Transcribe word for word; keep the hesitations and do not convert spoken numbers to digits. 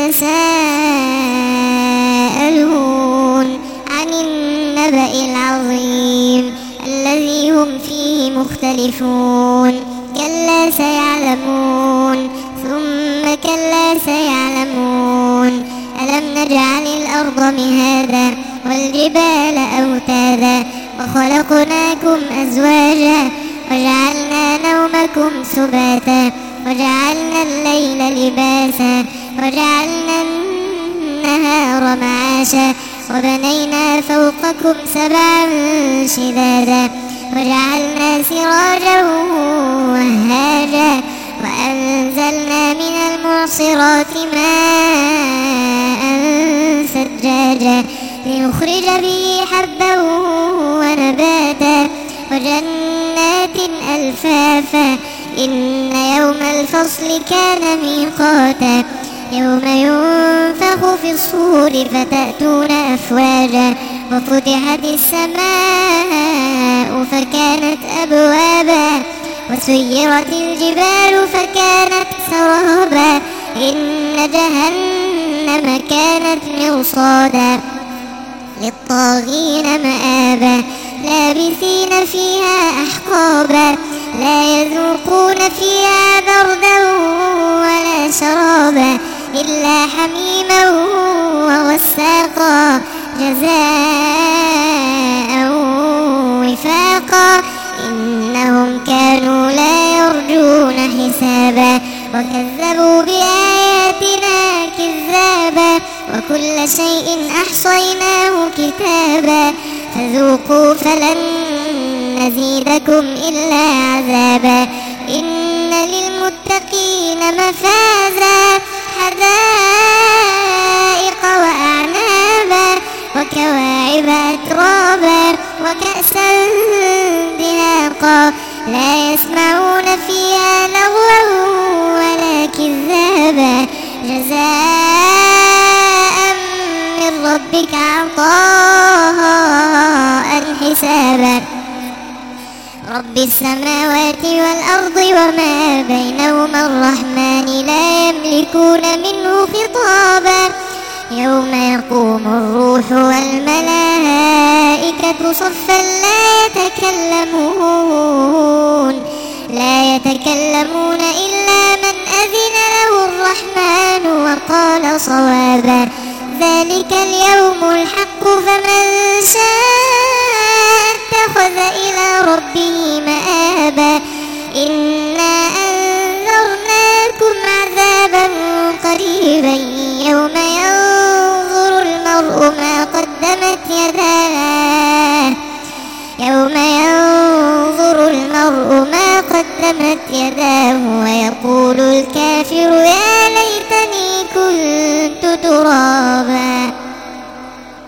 يتساءلون عن النبأ العظيم الذي هم فيه مختلفون كلا سيعلمون ثم كلا سيعلمون ألم نجعل الأرض مهادا والجبال أوتادا وخلقناكم أزواجا وجعلنا نومكم سباتا وجعلنا الليل لباسا وجعلنا النهار معاشا وبنينا فوقكم سبعا شدادا وجعلنا سراجا وهاجا وأنزلنا من المعصرات ماء ثجاجا لنخرج به حبا ونباتا وجنات ألفافا إن يوم الفصل كان ميقاتا يوم ينفخ في الصور فتأتون أفواجا وفتحت السماء فكانت أبوابا وسيرت الجبال فكانت سرابا إن جهنم كانت مرصادا للطاغين مآبا لابثين فيها أحقابا لا يذوقون فيها بردا ولا شرابا إلا حميما وغساقا جزاء وفاقا إنهم كانوا لا يرجون حسابا وكذبوا بآياتنا كذابا وكل شيء أحصيناه كتابا فذوقوا فلن نزيدكم إلا عذابا إن للمتقين مفازا حدائق وأعنابا وكواعب أترابا وكأسا دهاقا لا يسمعون فيها لغوا ولا كذابا جزاء من ربك عطاء حسابا رب السماوات والأرض وما بينهما الرحمن لا يملكون منه خطابا يوم يقوم الروح والملائكة صفا لا يتكلمون لا يتكلمون إلا من أذن له الرحمن وقال صوابا ذلك اليوم الحق فمن شاء اتخذ إلى ربه مآبا إنا أنذرناكم عذابا قريبا يوم ينظر المرء ما قدمت يداه يوم ينظر المرء ما قدمت يداه ويقول الكافر يا ليتني كنت ترابا.